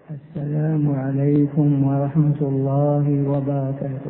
السلام عليكم ورحمة الله وبركاته.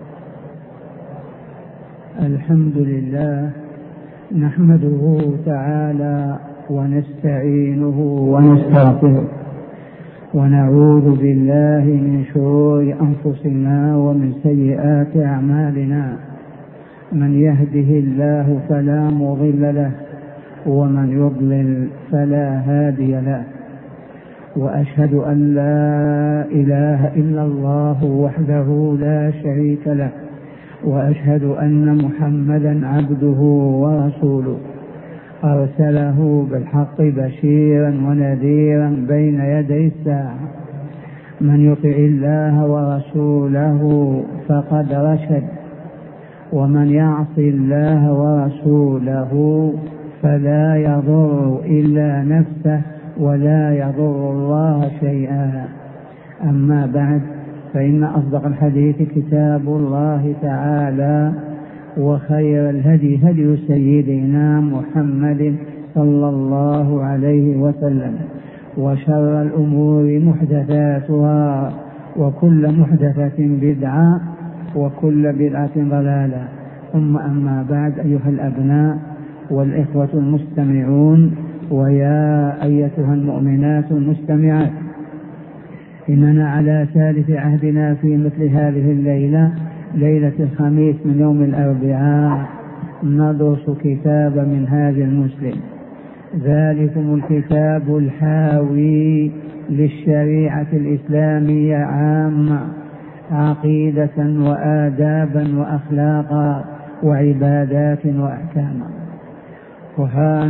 الحمد لله نحمده تعالى ونستعينه ونستغفره ونعوذ بالله من شرور أنفسنا ومن سيئات أعمالنا. من يهده الله فلا مضل له ومن يضلل فلا هادي له، وأشهد أن لا إله إلا الله وحده لا شريك له، وأشهد أن محمدا عبده ورسوله أرسله بالحق بشيرا ونذيرا بين يدي الساعة. من يطع الله ورسوله فقد رشد، ومن يعص الله ورسوله فلا يضر إلا نفسه ولا يضر الله شيئا. أما بعد، فإن أصدق الحديث كتاب الله تعالى، وخير الهدي هدي سيدنا محمد صلى الله عليه وسلم، وشر الأمور محدثاتها، وكل محدثة بدعة، وكل بدعة ضلالة. ثم أما بعد، أيها الأبناء والإخوة المستمعون، ويا أيتها المؤمنات المستمعات، إننا على ثالث عهدنا في مثل هذه الليلة، ليلة الخميس من يوم الأربعاء، ندرس كتاب منهاج المسلم، ذلكم الكتاب الحاوي للشريعة الإسلامية عامة، عقيدة وآدابا وأخلاقا وعبادات وأحكاما. وها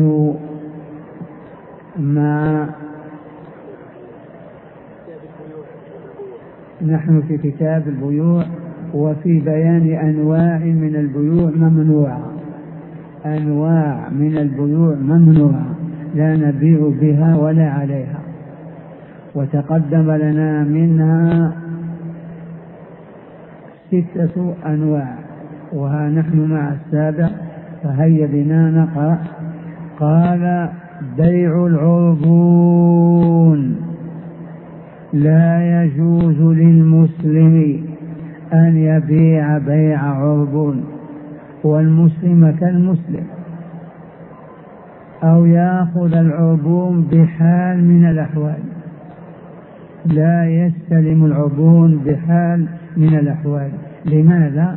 نحن في كتاب البيوع، وفي بيان أنواع من البيوع ممنوعة، أنواع من البيوع ممنوعة لا نبيع بها ولا عليها، وتقدم لنا منها 6 أنواع، وها نحن مع السابع، فهيا بنا نقرأ. قال: بيع العربون: لا يجوز للمسلم أن يبيع بيع عربون، والمسلم كالمسلم، أو يأخذ العربون بحال من الأحوال. لا يستلم العربون بحال من الأحوال. لماذا؟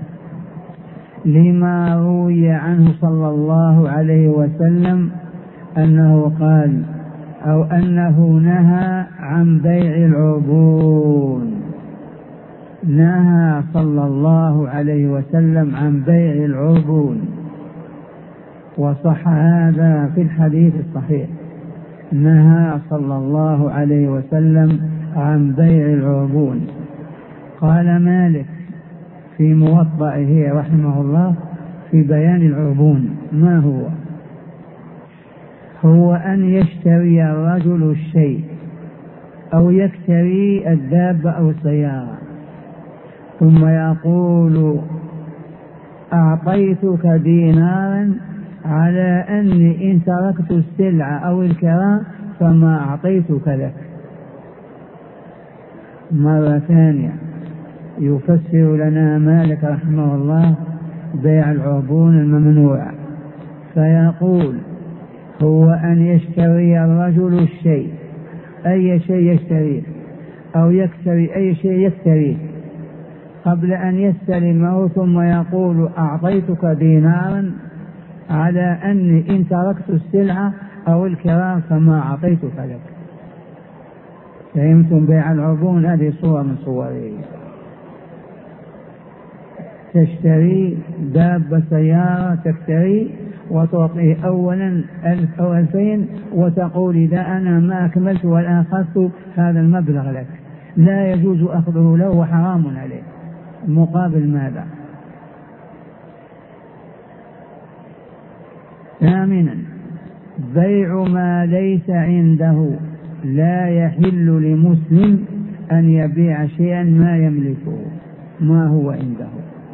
لما روي عنه صلى الله عليه وسلم أنه قال، أو أنه نهى عن بيع العربون، نهى صلى الله عليه وسلم عن بيع العربون، وصح هذا في الحديث الصحيح، نهى صلى الله عليه وسلم عن بيع العربون. قال مالك في موطئه رحمه الله في بيان العربون: ما هو أن يشتري الرجل الشيء أو يكتري الدابة أو السيارة، ثم يقول: أعطيتك دينارا على أني إن تركت السلعة أو الكراء فما أعطيتك لك. مرة ثانية يفسر لنا مالك رحمه الله بيع العربون الممنوع، فيقول: هو أن يشتري الرجل الشيء، أي شيء يشتريه، أو يكتري أي شيء يكتريه، قبل أن يستلمه ثم يقول: أعطيتك دينارا على أني إن تركت السلعة أو الكرام فما أعطيتك لك. فهمتم بيع العربون؟ هذه صورة من صوره. تشتري دابة سيارة، تشتري وتعطيه أولا 1000 أو 2000 وتقول: إذا أنا ما أكملت ولا أخذت هذا المبلغ لك. لا يجوز أخذه له وحرام عليه. مقابل ماذا؟ ثامنا: بيع ما ليس عنده. لا يحل لمسلم أن يبيع شيئا ما يملكه، ما هو عنده.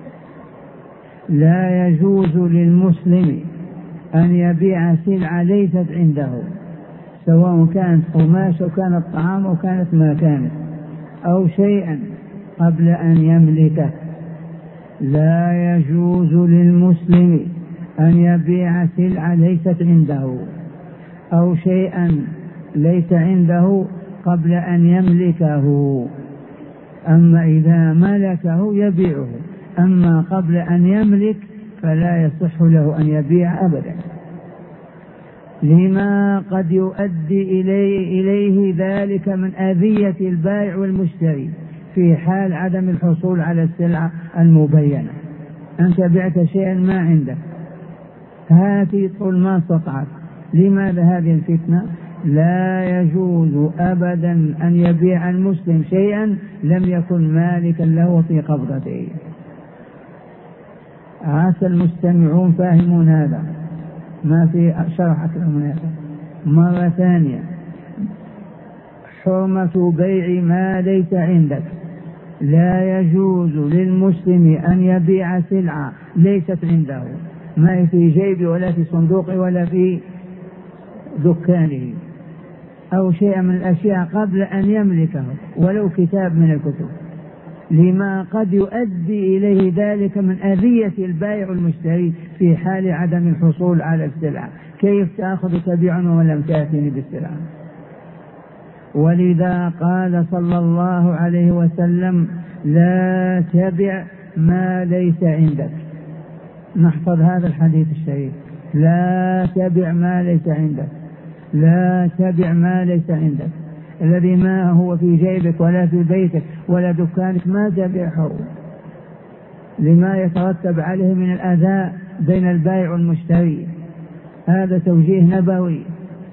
لا يجوز للمسلم أن يبيع سلعة ليست عنده، سواء كانت قماش أو كانت طعام أو كانت ما كانت أو شيئا قبل أن يملكه. لا يجوز للمسلم أن يبيع سلعة ليست عنده أو شيئا ليس عنده قبل أن يملكه. أما إذا ملكه يبيعه، أما قبل أن يملك فلا يصح له أن يبيع أبدا، لما قد يؤدي إليه ذلك من أذية البائع والمشتري في حال عدم الحصول على السلعة المبينة. أنت بعت شيئا ما عندك، هاتي طول ما استطعت. لماذا هذه الفتنة؟ لا يجوز أبدا أن يبيع المسلم شيئا لم يكن مالكا له في قبضته. عسى المستمعون فاهمون هذا، ما في شرح أكثر من هذا. مرة ثانية، حرمة بيع ما ليس عندك. لا يجوز للمسلم أن يبيع سلعة ليست عنده، ما هي في جيبه ولا في صندوقه ولا في دكانه أو شيء من الأشياء قبل أن يملكه ولو كتاب من الكتب، لما قد يؤدي إليه ذلك من أذية البائع والمشتري في حال عدم الحصول على السلعة. كيف تأخذ تبيعا ولم تأتني بالسلعة؟ ولذا قال صلى الله عليه وسلم: لا تبع ما ليس عندك. نحفظ هذا الحديث الشريف: لا تبع ما ليس عندك، لا تبع ما ليس عندك. الذي ما هو في جيبك ولا في بيتك ولا دكانك ما تبيعه، لما يترتب عليه من الأذى بين البائع والمشتري. هذا توجيه نبوي.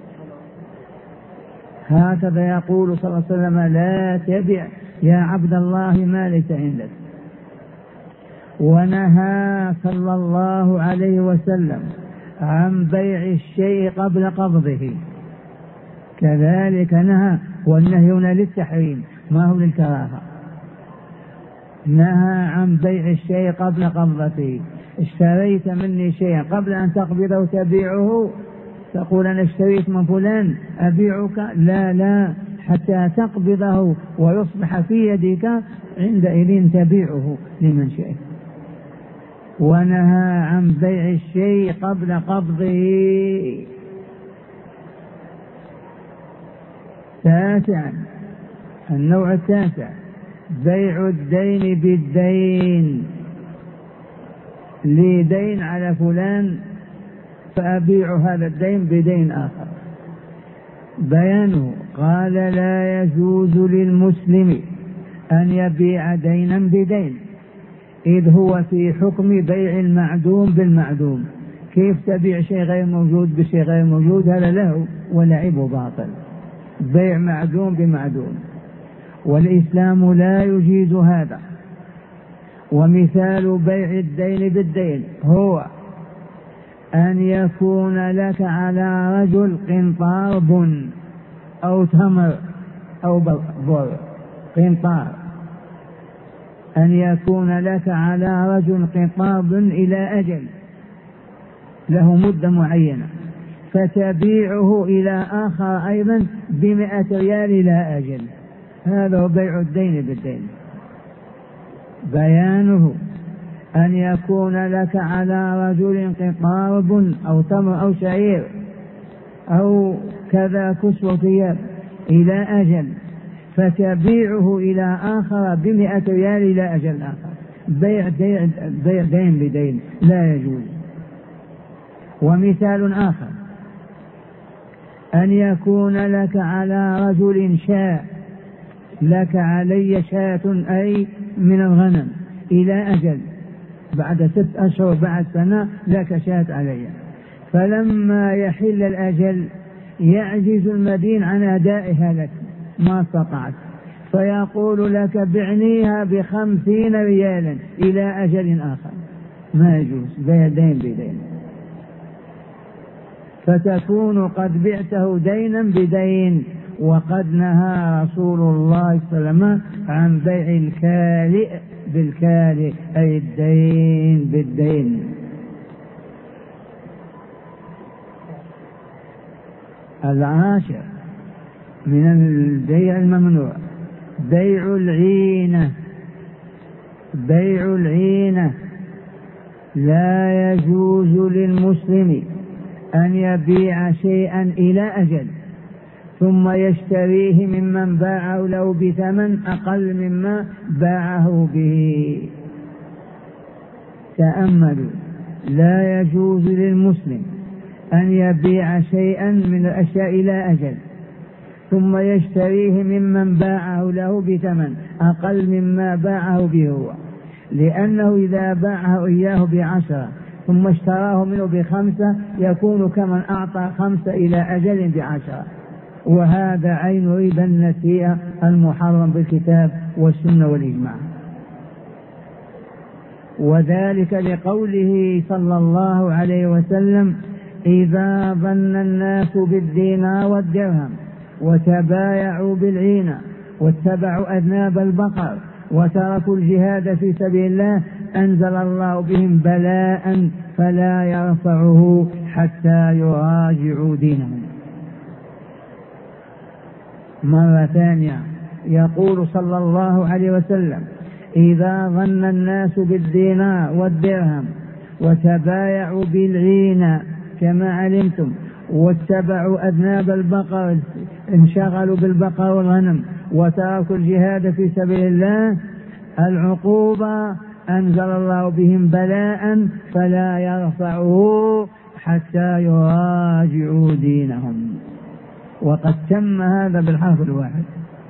هكذا يقول صلى الله عليه وسلم: لا تبع يا عبد الله ما ليس عندك. ونهى صلى الله عليه وسلم عن بيع الشيء قبل قبضه، كذلك نهى، والنهي هنا للتحريم ما هو للكراهة. نهى عن بيع الشيء قبل قبضته. اشتريت مني شيئا قبل أن تقبضه تبيعه، تقول أنا اشتريت من فلان أبيعك؟ لا، حتى تقبضه ويصبح في يدك، عندئذ تبيعه لمن شئت. ونهى عن بيع الشيء قبل قبضه. تاسعا، النوع التاسع: بيع الدين بالدين. لي دين على فلان فأبيع هذا الدين بدين آخر. بيانه: قال: لا يجوز للمسلم أن يبيع دينا بدين، إذ هو في حكم بيع المعدوم بالمعدوم. كيف تبيع شيء غير موجود بشيء غير موجود؟ هذا له ولعب باطل. بيع معدوم بمعدوم، والإسلام لا يجيز هذا. ومثال بيع الدين بالدين هو أن يكون لك على رجل قنطار بن أو تمر أو بر، قنطار، أن يكون لك على رجل قنطار بن إلى أجل، له مدة معينة، فتبيعه إلى آخر أيضا ب100 ريال إلى أجل. هذا هو بيع الدين بالدين. بيانه: أن يكون لك على رجل قنطار بن أو تمر أو شعير أو كذا كسوة ثياب إلى أجل، فتبيعه إلى آخر ب100 ريال إلى أجل آخر. بيع دين بدين لا يجوز. ومثال آخر: أن يكون لك على رجل شاة، لك علي شاة أي من الغنم إلى أجل، بعد 6 أشهر بعد سنة لك شاة علي، فلما يحل الأجل يعجز المدين عن أدائها لك، ما استطعت، فيقول لك: بعنيها ب50 ريالا إلى أجل آخر. ما يجوز بيع دين بدين، فتكون قد بعته دينا بدين. وقد نهى رسول الله صلى الله عليه وسلم عن بيع الكالئ بالكالئ، أي الدين بالدين. العاشر من البيع الممنوع بيع العينة. بيع العينة لا يجوز للمسلم أن يبيع شيئا إلى أجل ثم يشتريه ممن باعه له بثمن أقل مما باعه به. تأملوا، لا يجوز للمسلم أن يبيع شيئا من الأشياء إلى أجل ثم يشتريه ممن باعه له بثمن أقل مما باعه به هو، لأنه إذا باعه إياه ب10 ثم اشتراه منه ب5 يكون كمن أعطى 5 إلى أجل ب10، وهذا عين ربا النسيئة المحرم بالكتاب والسنة والإجماع. وذلك لقوله صلى الله عليه وسلم: إذا ظن الناس بالدينار والدرهم وتبايعوا بالعينة واتبعوا أذناب البقر وتركوا الجهاد في سبيل الله أنزل الله بهم بلاء فلا يرفعه حتى يراجعوا دينهم. مرة ثانية يقول صلى الله عليه وسلم: إذا ظن الناس بالدينار والدرهم وتبايعوا بالعينة كما علمتم واتبعوا أذناب البقر، انشغلوا بالبقر والغنم وتركوا الجهاد في سبيل الله، العقوبة أنزل الله بهم بلاء فلا يرفعه حتى يراجعوا دينهم. وقد تم هذا بالحرف الواحد.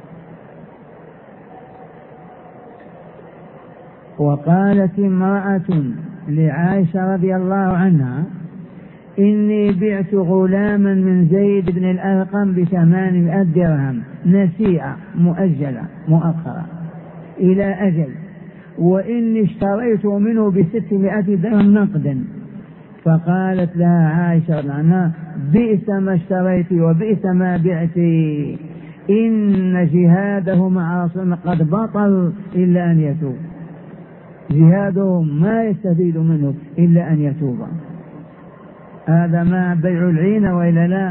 وقالت امرأة لعائشة رضي الله عنها: إني بعت غلاما من زيد بن الأرقم ب800 درهم نسيئة مؤجلة مؤخرة إلى أجل، وإني اشتريت منه ب600 درهم نقدا. فقالت لها عائشة عنها: بئس ما اشتريت وبئس ما بعت، إن جهاده مع رسول الله قد بطل إلا أن يتوب. جهادهم ما يستفيد منه إلا أن يتوب. هذا ما بيع العينة وإلا لا؟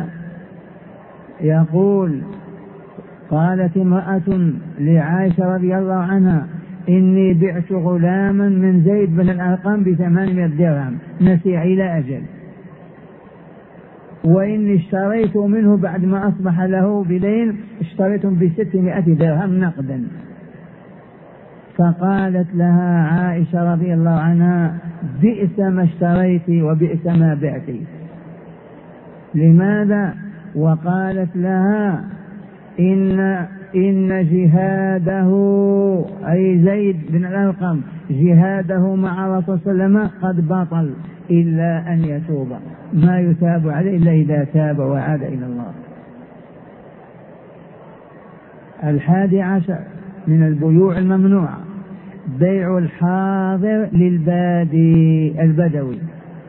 يقول: قالت امرأة لعائشة رضي الله عنها: إني بعت غلاما من زيد بن الأرقم ب800 درهم نسيع إلى أجل، وإني اشتريت منه بعد ما أصبح له بدين اشتريتم ب600 درهم نقدا. فقالت لها عائشة رضي الله عنها: بئس ما اشتريت وبئس ما بعت. لماذا؟ وقالت لها: إن جهاده أي زيد بن الأرقم جهاده مع رسول صلى الله عليه وسلم قد بطل إلا أن يتوب، ما يتاب عليه إلا إذا تاب وعاد إلى الله. 11 من البيوع الممنوعة بيع الحاضر للبادي البدوي.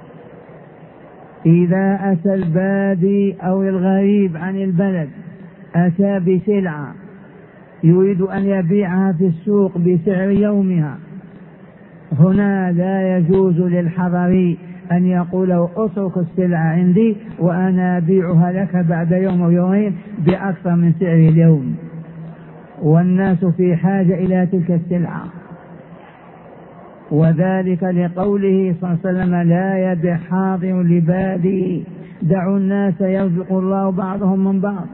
إذا أتى البادي أو الغريب عن البلد أتى بسلعة يريد أن يبيعها في السوق بسعر يومها، هنا لا يجوز للحضري أن يقول له: اترك السلعة عندي وأنا أبيعها لك بعد يوم أو يومين بأكثر من سعر اليوم، والناس في حاجة إلى تلك السلعة. وذلك لقوله صلى الله عليه وسلم: لا يبيع حاضر لبادي، دعوا الناس يرزق الله بعضهم من بعض.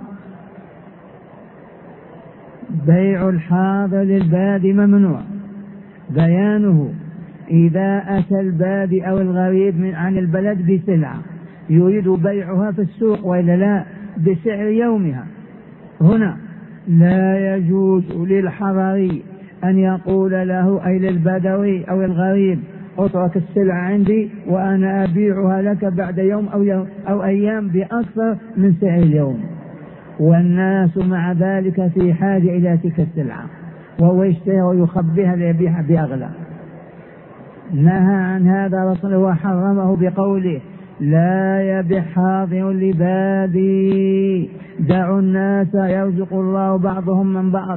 بيع الحاضر للبادي ممنوع. بيانه: إذا أتى البادي أو الغريب عن البلد بسلعة يريد بيعها في السوق وإلا لا بسعر يومها، هنا لا يجوز للحضري أن يقول له أي للبدوي أو الغريب: اترك السلعة عندي وأنا أبيعها لك بعد يوم أو أيام بأكثر من سعر اليوم، والناس مع ذلك في حاجة إلى تلك السلعة، وهو يشتري ويخبيها ليبيعها بأغلى. نهى عن هذا رسول الله وحرمه بقوله: لا يبيع حاضر لبادي، دعوا الناس يرزق الله بعضهم من بعض.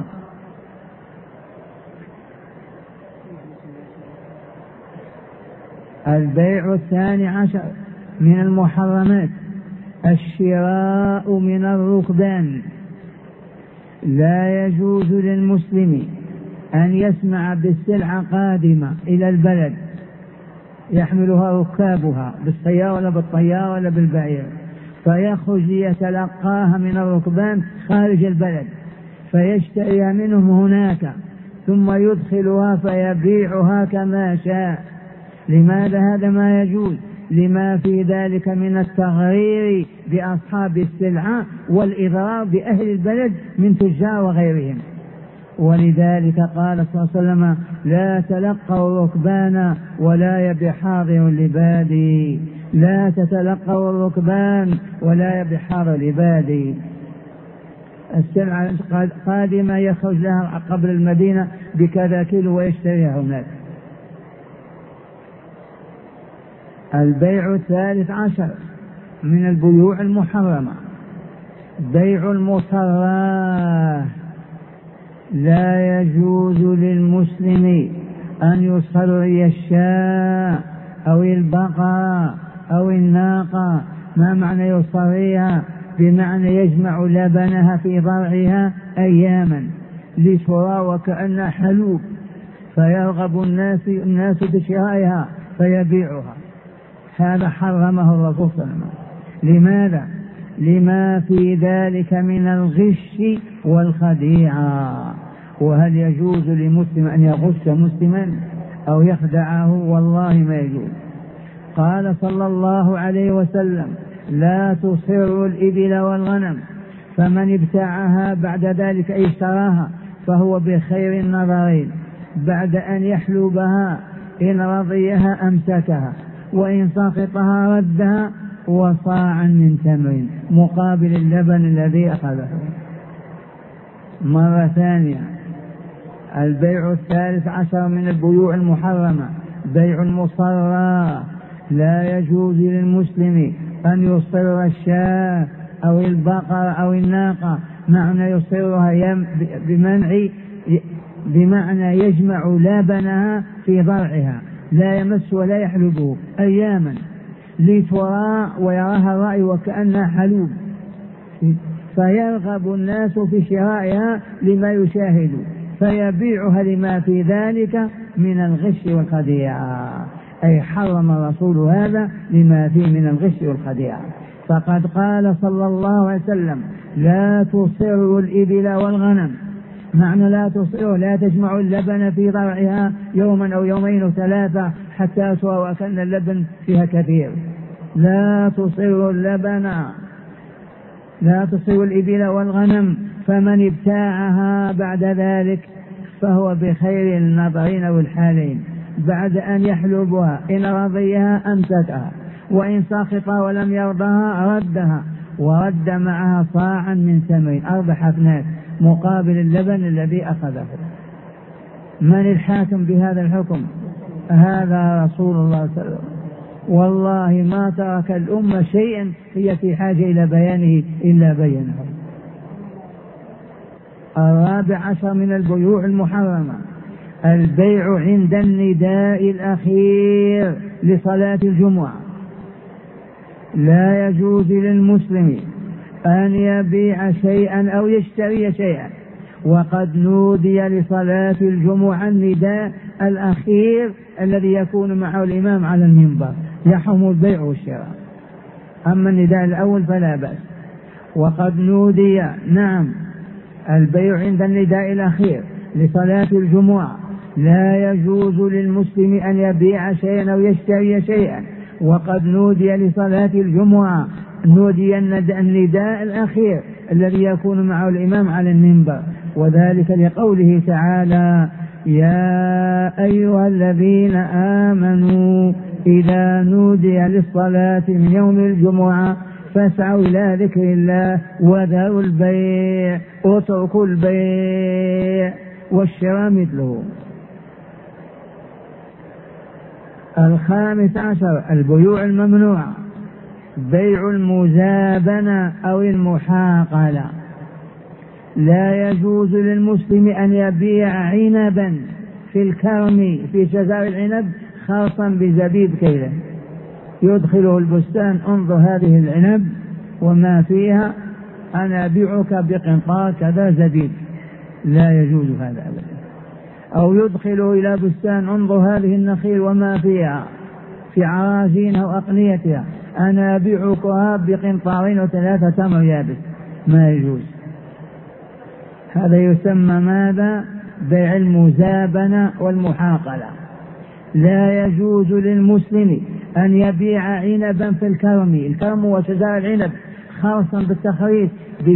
البيع 12 من المحرمات الشراء من الركبان. لا يجوز للمسلم أن يسمع بالسلعة قادمة إلى البلد يحملها ركابها بالسيارة ولا بالطيارة ولا بالبعير، فيخرج ليتلقاها من الركبان خارج البلد فيشتريها منهم هناك ثم يدخلها فيبيعها كما شاء. لماذا هذا ما يجوز؟ لما في ذلك من التغرير بأصحاب السلعة والإضرار بأهل البلد من تجار وغيرهم. ولذلك قال صلى الله عليه وسلم: لا تلقوا الركبان ولا يبيع حاضر لبادي. لا تتلقوا الركبان ولا يبيع حاضر لبادي. السلعة قادمة يخرج لها قبل المدينة بكذا كيلو ويشتريها هناك. البيع 13 من البيوع المحرمة بيع المصراه. لا يجوز للمسلم أن يصري الشاة أو البقرة أو الناقة. ما معنى يصريها؟ بمعنى يجمع لبنها في ضرعها أياما لترى وكأنها حلوب، فيرغب الناس بشرائها فيبيعها. هذا حرمه الرسول صلى الله عليه وسلم. لماذا؟ لما في ذلك من الغش والخديعة. وهل يجوز لمسلم أن يغش مسلما أو يخدعه؟ والله ما يجوز. قال صلى الله عليه وسلم: لا تصر الإبل والغنم، فمن ابتاعها بعد ذلك أي اشتراها فهو بخير النظرين، بعد أن يحلبها إن رضيها أمسكها وإن سقطها ردها، وصاعا من تمر مقابل اللبن الذي أخذه. مرة ثانية، البيع 13 من البيوع المحرمة بيع المصراه. لا يجوز للمسلم أن يصر الشاة أو البقرة أو الناقة. معنى يصرها بمعنى يجمع لبنها في ضرعها، لا يمس ولا يحلبه أياما لترى ويراها الرأي وكأنها حلوب، فيرغب الناس في شرائها لما يشاهدوا فيبيعها لما في ذلك من الغش والخديعة. أي حرم الرسول هذا لما فيه من الغش والخديعة. فقد قال صلى الله عليه وسلم: لا تصر الإبل والغنم. معنى لا تصر لا تجمع اللبن في ضرعها يوما أو يومين أو ثلاثة حتى ترى وكأن اللبن فيها كثير. لا تصر اللبن، لا تصر الإبل والغنم، فمن ابتاعها بعد ذلك فهو بخير النظرين والحالين، بعد أن يحلبها إن رضيها أمسكها وإن سقط ولم يرضها ردها، ورد معها صاعا من تمر 4 حفنات مقابل اللبن الذي أخذه. من الحاكم بهذا الحكم؟ هذا رسول الله صلى الله عليه وسلم. والله ما ترك الأمة شيئا هي في حاجة إلى بيانه إلا بينه. 14 من البيوع المحرمة البيع عند النداء الأخير لصلاة الجمعة. لا يجوز للمسلم أن يبيع شيئا أو يشتري شيئا وقد نودي لصلاة الجمعة النداء الأخير الذي يكون معه الإمام على المنبر، يحرم البيع والشراء. أما النداء الأول فلا بأس. وقد نودي، نعم، البيع عند النداء الأخير لصلاة الجمعة. لا يجوز للمسلم أن يبيع شيئا أو يشتري شيئا وقد نودي لصلاة الجمعة. نودي النداء الأخير الذي يكون معه الإمام على المنبر، وذلك لقوله تعالى: يا أيها الذين آمنوا إذا نودي للصلاة من يوم الجمعة فاسعوا إلى ذكر الله وذروا البيع، اتركوا البيع والشراء مثله. 15 البيوع الممنوعة بيع المزابنة أو المحاقلة. لا يجوز للمسلم أن يبيع عنبا في الكرم في شجر العنب خاصا بزبيب كيله، يدخله البستان: انظر هذه العنب وما فيها أنا أبيعك بقنطار كذا زبيب، لا يجوز هذا أبدا. أو يدخل إلى بستان انظر هذه النخيل وما فيها في عراجينها وأقنيتها، أنا أبيعكها بقنطارين وثلاثة تمر يابس، ما يجوز. هذا يسمى ماذا؟ بيع المزابنة والمحاقلة. لا يجوز للمسلم أن يبيع عنبا في الكرم وشجار العنب خاصا بالتخريص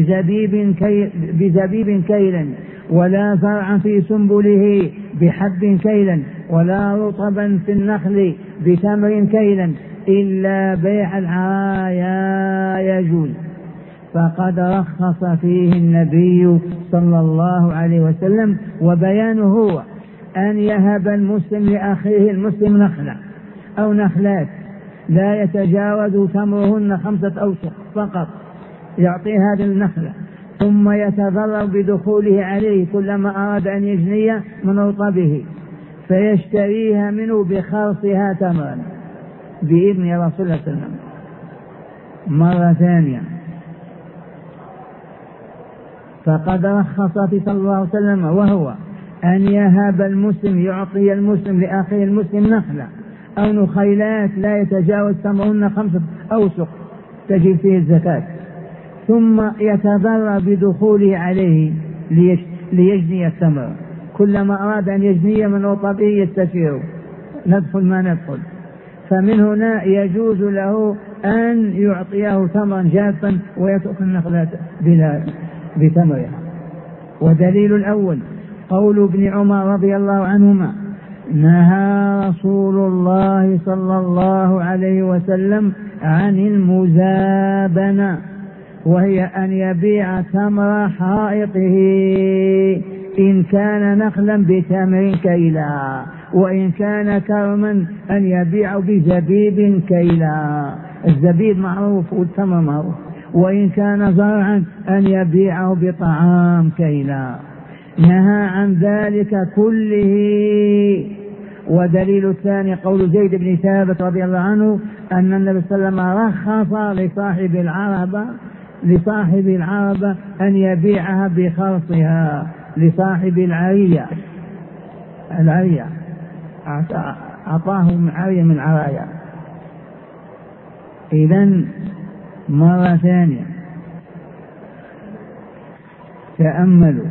بزبيب كيلا، ولا زرعا في سنبله بحب كيلا، ولا رطبا في النخل بتمر كيلا، إلا بيع العرايا يجوز. فقد رخص فيه النبي صلى الله عليه وسلم، وبيانه هو أن يهب المسلم لأخيه المسلم نخلة أو نخلات لا يتجاوز تمرهن 5 أوسق فقط، يعطي هذه النخلة ثم يتضرر بدخوله عليه كلما أراد أن يجني من رطبه، فيشتريها منه بخرصها تمرا بإذن رسول الله صلى الله عليه وسلم. مرة ثانية، فقد رخص في صلى الله عليه وسلم وهو أن يهب المسلم، يعطي المسلم لأخيه المسلم نخلة أو نخيلات لا يتجاوز تمرهن 5 أوسق تجب فيه الزكاة، ثم يتضرر بدخوله عليه ليجني الثمر، كلما أراد أن يجني من رطبه يستشير ندخل ما ندخل. فمن هنا يجوز له أن يعطيه تمرا جافا ويترك النخلة بتمرها. ودليل الأول قول ابن عمر رضي الله عنهما: نهى رسول الله صلى الله عليه وسلم عن المزابنة، وهي أن يبيع تمر حائطه إن كان نخلا بتمر كيلا، وإن كان كرما أن يبيع بزبيب كيلا، الزبيب معروف والتمر معروف، وإن كان زرعا أن يبيعه بطعام كيلا. نهى عن ذلك كله. ودليل الثاني قول زيد بن ثابت رضي الله عنه أن النبي صلى الله عليه وسلم رخص لصاحب العربة أن يبيعها بخرصها لصاحب العرية أعطاه عرية من عرايا. إذن مرة ثانية تأملوا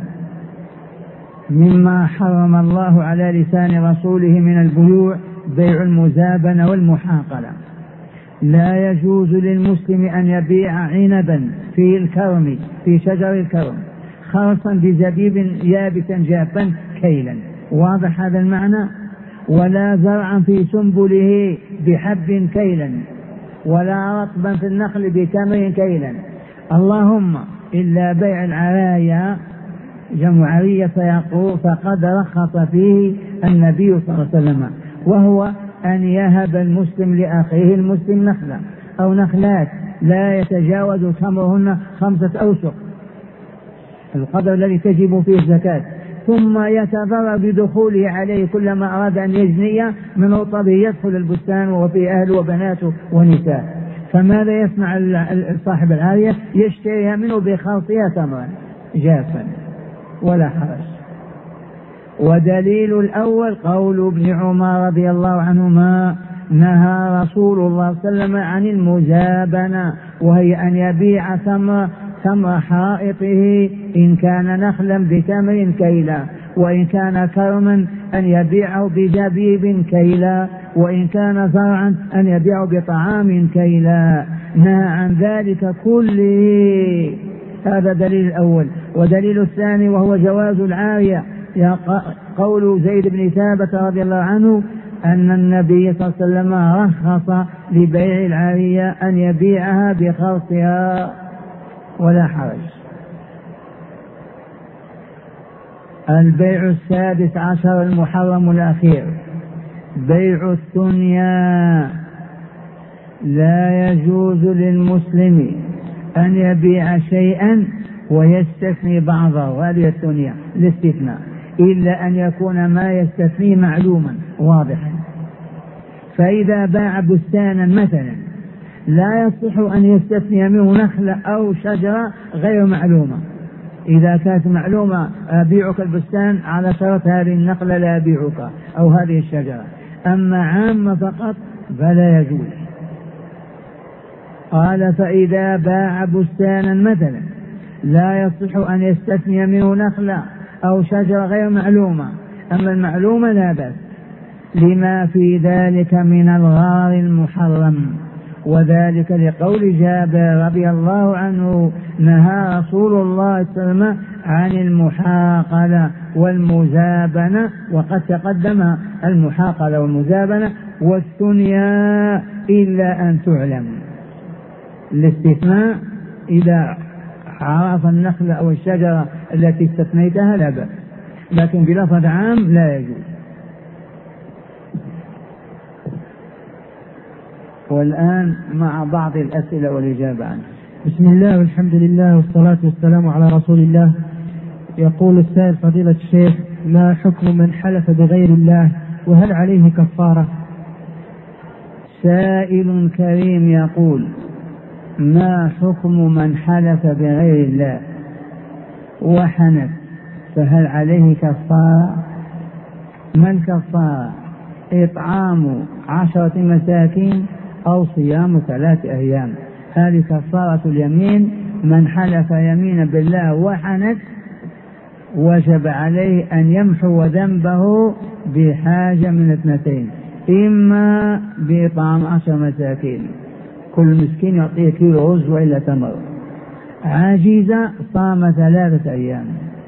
مما حرم الله على لسان رسوله من البيوع بيع المزابنة والمحاقلة. لا يجوز للمسلم أن يبيع عنبا في الكرم في شجر الكرم خاصا بزبيب يابسا جافا كيلا، واضح هذا المعنى؟ ولا زرعا في سنبله بحب كيلا، ولا رطبا في النخل بتمر كيلا، اللهم إلا بيع العرايا جمع عرية. فيقول فقد رخص فيه النبي صلى الله عليه وسلم، وهو أن يهب المسلم لأخيه المسلم نخلة أو نخلات لا يتجاوز تمرهن 5 أوسق، القدر الذي تجب فيه الزكاة، ثم يتضرر بدخوله عليه كلما أراد أن يجني من رطبه، يدخل البستان وفي أهله وبناته ونساء. فماذا يصنع صاحب العارية؟ يشتريها منه بخرصها تمرا جافا ولا حرج. ودليل الأول قول ابن عمر رضي الله عنهما: نهى رسول الله صلى الله عليه وسلم عن المزابنة، وهي أن يبيع ثمر حائطه إن كان نخلا بتمر كيلا، وإن كان كرما أن يبيعه بزبيب كيلا، وإن كان زرعا أن يبيعه بطعام كيلا. نهى عن ذلك كله. هذا دليل الأول. ودليل الثاني وهو جواز العارية، قول زيد بن ثابت رضي الله عنه أن النبي صلى الله عليه وسلم رخص لبيع العارية أن يبيعها بخرصها ولا حرج. البيع 16 المحرم الأخير بيع الثنيا. لا يجوز للمسلم أن يبيع شيئا ويستثني بعضه، وهذه الثنيا الاستثناء، إلا أن يكون ما يستثني معلوما واضحا. فإذا باع بستانا مثلا لا يصح أن يستثني منه نخلة أو شجرة غير معلومة. إذا كانت معلومة أبيعك البستان على شرط هذه النخلة لا أبيعك أو هذه الشجرة، أما عامة فقط فلا يجوز. قال فإذا باع بستانا مثلا لا يصح أن يستثني منه نخلة أو شجرة غير معلومة، أما المعلومة لا بأس، لما في ذلك من الغرر المحرم، وذلك لقول جابر رضي الله عنه نهى رسول الله صلى الله عليه وسلم عن المحاقلة والمزابنة، وقد تقدم المحاقلة والمزابنة والثنيا إلا أن تعلم. الاستثناء إذا عرف النخلة أو الشجرة التي استثنيتها لا بأس، لكن بلفظ عام لا يجوز. والآن مع بعض الأسئلة والإجابة عنها. بسم الله والحمد لله والصلاة والسلام على رسول الله. يقول السائل فضيلة الشيخ: ما حكم من حلف بغير الله وهل عليه كفارة؟ سائل كريم يقول: ما حكم من حلف بغير الله وحنث فهل عليه كفارة؟ ما الكفارة؟ إطعام 10 مساكين أو صيام 3 أيام، هذه كفارة اليمين. من حلف يمين بالله وحنث وجب عليه أن يمحو ذنبه بحاجة من 2: إما بإطعام 10 مساكين، كل مسكين يعطيه كيلو رز وإلا تمر، عاجزة صام 3 أيام.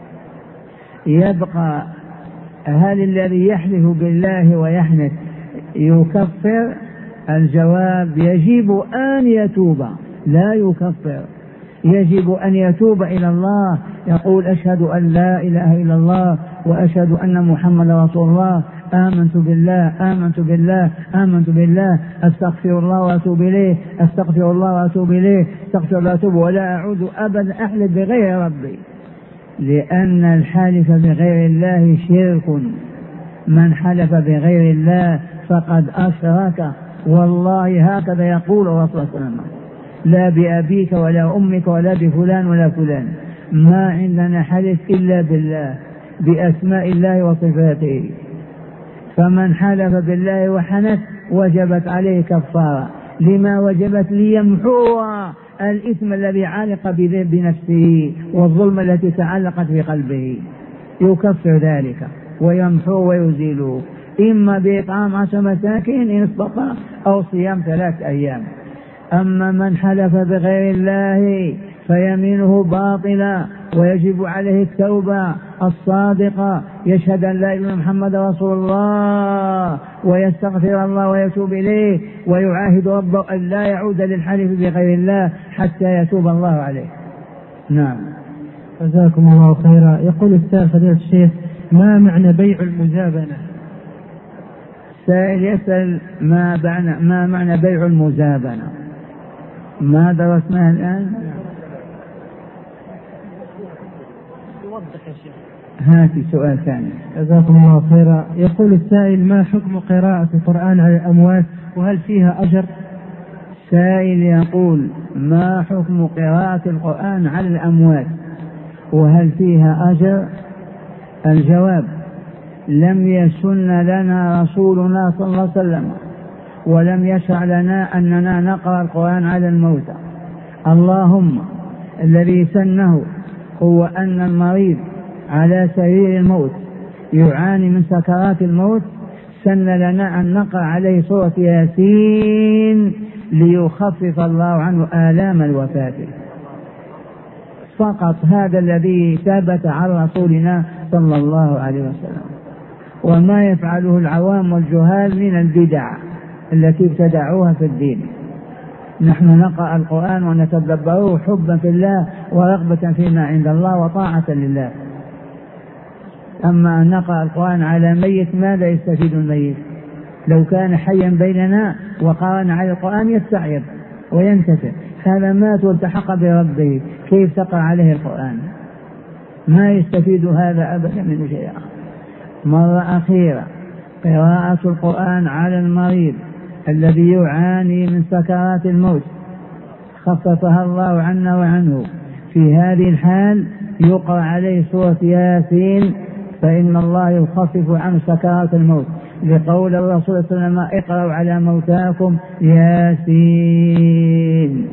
يبقى هل الذي يحلف بالله ويحنث يكفر؟ الجواب: يجب أن يتوب، لا يكفر، يجب أن يتوب إلى الله، يقول: أشهد أن لا إله إلا الله وأشهد أن محمد رسول الله، آمنت بالله آمنت بالله آمنت بالله، أستغفر الله وأتوب إليه أستغفر الله وأتوب إليه أستغفر الله وأتوب، ولا أعود أبدا أحلف بغير ربي، لأن الحالف بغير الله شرك. من حلف بغير الله فقد أشرك، والله هكذا يقول الرسول صلى الله عليه وسلم: لا بأبيك ولا أمك ولا بفلان ولا فلان، ما عندنا حلف إلا بالله بأسماء الله وصفاته. فمن حلف بالله وحنث وجبت عليه كفارة. لما وجبت؟ ليمحو الإثم الذي علق بنفسه والظلم التي تعلقت في قلبه، يكفر ذلك ويمحو ويزيله، إما بإطعام 10 مساكين إن استطاع أو صيام 3 أيام. أما من حلف بغير الله فيمينه باطلة ويجب عليه التوبة الصادقة، يشهد أن لا إله إلا محمد رسول الله ويستغفر الله ويتوب إليه، ويعاهد ربه أن لا يعود للحلف بغير الله حتى يتوب الله عليه. نعم. جزاكم الله خيرا. يقول السائل فضيلة الشيخ: ما معنى بيع المزابنة؟ سائل يسأل ما معنى بيع المزابنة، ما درسناه الآن؟ هاتي سؤال ثاني. جزاكم الله خيرا. يقول السائل: ما حكم قراءة القرآن على الأموات وهل فيها أجر؟ سائل يقول: ما حكم قراءة القرآن على الأموات وهل فيها أجر؟ الجواب: لم يسن لنا رسولنا صلى الله عليه وسلم ولم يشرع لنا أننا نقرأ القرآن على الموتى. اللهم الذي سنه هو أن المريض على سرير الموت يعاني من سكرات الموت، سن لنا أن نقرأ عليه سورة ياسين ليخفف الله عنه آلام الوفاة فقط. هذا الذي ثبت عن رسولنا صلى الله عليه وسلم. وما يفعله العوام والجهال من البدع التي ابتدعوها في الدين، نحن نقرأ القرآن ونتدبره حبا في الله ورغبة فيما عند الله وطاعة لله. أما أن نقرأ القرآن على ميت ماذا يستفيد الميت؟ لو كان حيا بيننا وقرأنا على القرآن يستعيب وينتفع، هذا مات والتحق بربه، كيف تقرأ عليه القرآن؟ ما يستفيد هذا أبدا من شيء. مرة أخيرة: قراءة القرآن على المريض الذي يعاني من سكرات الموت خففها الله عنا وعنه، في هذه الحال يقرأ عليه سورة ياسين فإن الله يخفف عنه سكرات الموت، لقول الرسول صلى الله عليه وسلم اقرأوا على موتاكم ياسين.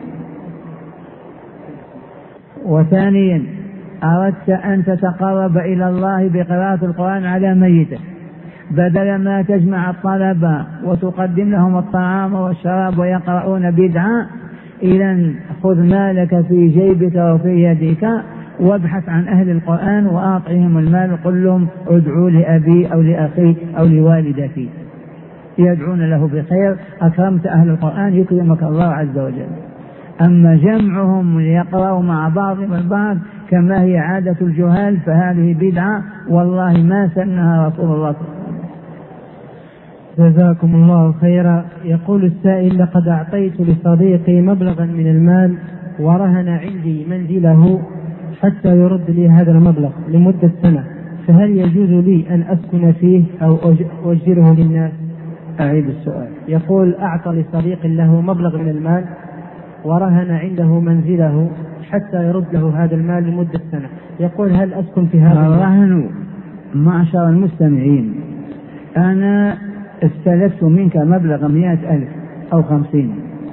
وثانيا أردت أن تتقرب إلى الله بقراءة القرآن على ميته، بدل ما تجمع الطلبة وتقدم لهم الطعام والشراب ويقرؤون بدعة، إذن خذ مالك في جيبك وفي يدك وابحث عن أهل القرآن وأعطهم المال، قل لهم ادعوا لأبي أو لأخي أو لوالدتي، يدعون له بخير. أكرمت أهل القرآن يكرمك الله عز وجل. أما جمعهم ليقرأوا مع بعضهم البعض كما هي عادة الجهال فهذه بدعة والله ما سنها رسول الله. جزاكم الله خيرا. يقول السائل: لقد أعطيت لصديقي مبلغا من المال ورهن عندي منزله حتى يرد لي هذا المبلغ لمدة سنة، فهل يجوز لي أن أسكن فيه أو أجره للناس؟ أعيد السؤال. يقول: أعطى لصديق له مبلغ من المال ورهن عنده منزله حتى يرد له هذا المال لمدة سنة، يقول: هل أسكن في هذا الرهن؟ معشر المستمعين، أنا استلفت منك مبلغ 100,000 أو 50،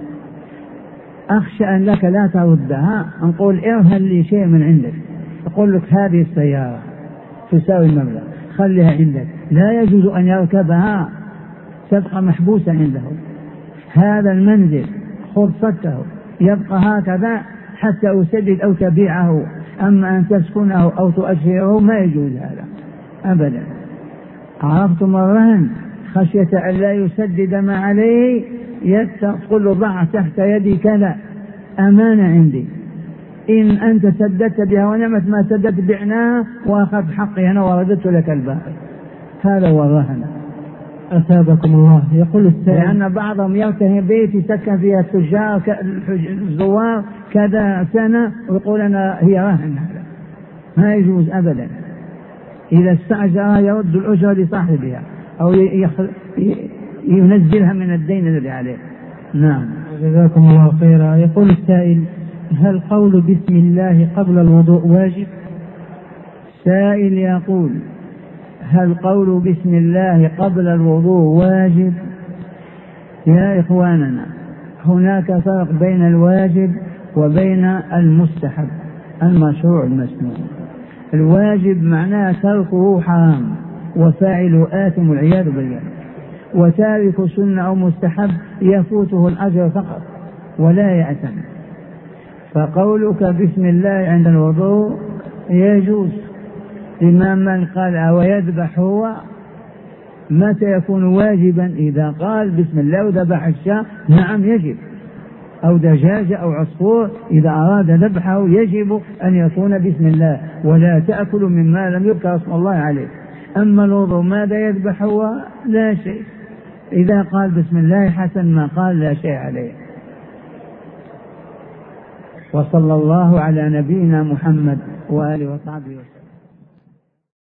أخشى أن لك لا تردها، نقول ارهن لي شيء من عندك، أقول لك هذه السيارة تساوي المبلغ خليها عندك، لا يجوز أن يركبها، تبقى محبوسة عنده. هذا المنزل خذ صكه يبقى هكذا حتى أسدد أو تبيعه، أما أن تسكنه أو تؤجره ما يجوز هذا أبدا. عرفتم الرهن؟ خشية أن لا يسدد ما عليه تقول له ضع تحت يدي كذا، أمانة عندي، إن أنت سددت بها ونعمت، ما سددت بعناها وأخذ حقي أنا ورددت لك الباقي. هذا هو الرهن. أثابكم الله. يقول السائل: لأن بعضهم يرتهن بيت يسكن فيها التجار الزوار كذا سنة ويقول أنا هي رهن، هذا ما يجوز أبدا. إذا استأجر يرد الأجرة لصاحبها أو ينزلها من الدين الذي عليه. نعم. جزاكم الله خيرا. يقول السائل: هل قول بسم الله قبل الوضوء واجب؟ سائل يقول: هل قول بسم الله قبل الوضوء واجب؟ يا إخواننا، هناك فرق بين الواجب وبين المستحب المشروع المسنون. الواجب معناه تركه حرام وفاعله آثم والعياذ بالله، وتارك سنة أو مستحب يفوته الأجر فقط ولا يأثم. فقولك بسم الله عند الوضوء يجوز، الإمام من قال ويذبح هو، متى يكون واجبا؟ إذا قال بسم الله وذبح الشاة نعم يجب، أو دجاجة أو عصفور إذا أراد ذبحه يجب أن يكون بسم الله، ولا تأكل مما لم يذكر اسم الله عليه. أما الوضوء ماذا يذبح هو؟ لا شيء، إذا قال بسم الله حسن، ما قال لا شيء عليه. وصلى الله على نبينا محمد وآله وصحبه وسلم.